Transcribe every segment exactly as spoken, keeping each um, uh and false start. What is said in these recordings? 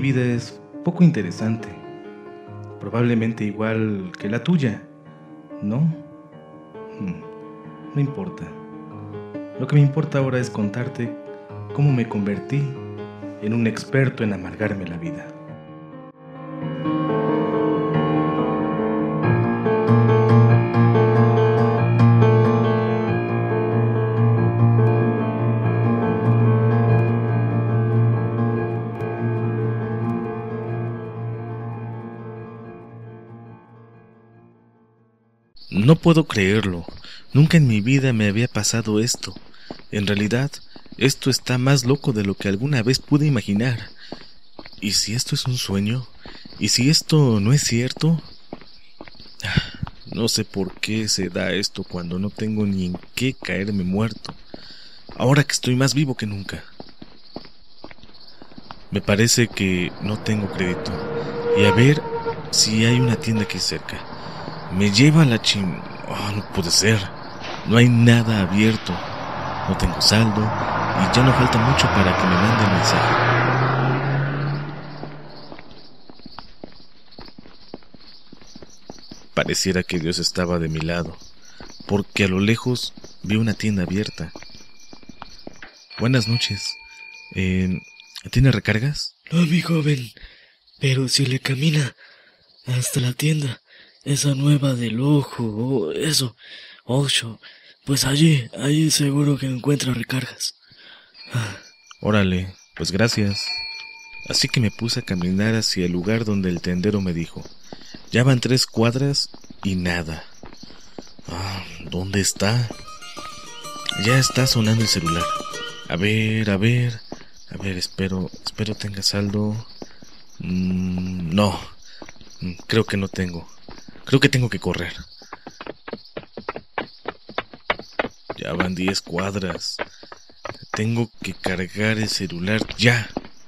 vida es poco interesante, probablemente igual que la tuya, ¿no? Hmm, no importa. Lo que me importa ahora es contarte cómo me convertí en un experto en amargarme la vida. No puedo creerlo. Nunca en mi vida me había pasado esto. En realidad, esto está más loco de lo que alguna vez pude imaginar. ¿Y si esto es un sueño? ¿Y si esto no es cierto? No sé por qué se da esto cuando no tengo ni en qué caerme muerto. Ahora que estoy más vivo que nunca. Me parece que no tengo crédito. Y a ver si hay una tienda aquí cerca. Me lleva a la chim... Oh, no puede ser. No hay nada abierto. No tengo saldo. Y ya no falta mucho para que me mande el mensaje. Pareciera que Dios estaba de mi lado, porque a lo lejos vi una tienda abierta. Buenas noches. Eh, ¿Tiene recargas? No, mi joven, pero si le camina hasta la tienda, esa nueva del ojo, o eso, ocho, pues allí, allí seguro que encuentra recargas. Ah. Órale, pues gracias. Así que me puse a caminar hacia el lugar donde el tendero me dijo. Ya van tres cuadras y nada. Ah, ¿dónde está? Ya está sonando el celular. A ver, a ver, a ver, espero, espero tenga saldo. Mm, no, creo que no tengo. Creo que tengo que correr. Ya van diez cuadras. Tengo que cargar el celular ya.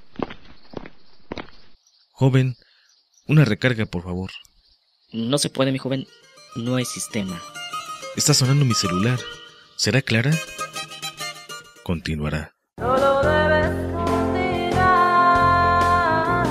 Joven, una recarga, por favor. No se puede, mi joven. No hay sistema. Está sonando mi celular. ¿Será Clara? Continuará. No lo debes olvidar.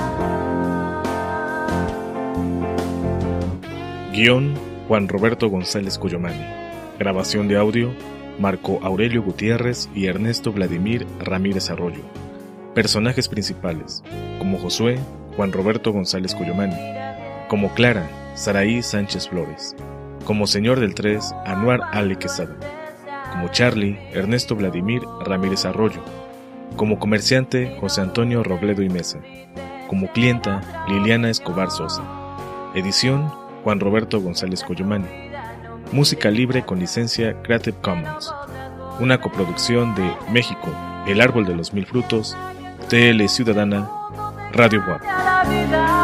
Guión: Juan Roberto González Cuyomani. Grabación de audio: Marco Aurelio Gutiérrez y Ernesto Vladimir Ramírez Arroyo. Personajes principales: como Josué, Juan Roberto González Cuyomani. Como Clara, Saraí Sánchez Flores. Como Señor del tres, Anuar Ale Quesada. Como Charlie, Ernesto Vladimir Ramírez Arroyo. Como comerciante, José Antonio Robledo y Mesa. Como clienta, Liliana Escobar Sosa. Edición: Juan Roberto González Cuyomani. Música libre con licencia Creative Commons. Una coproducción de México, El Árbol de los Mil Frutos, T L Ciudadana, Radio Guap.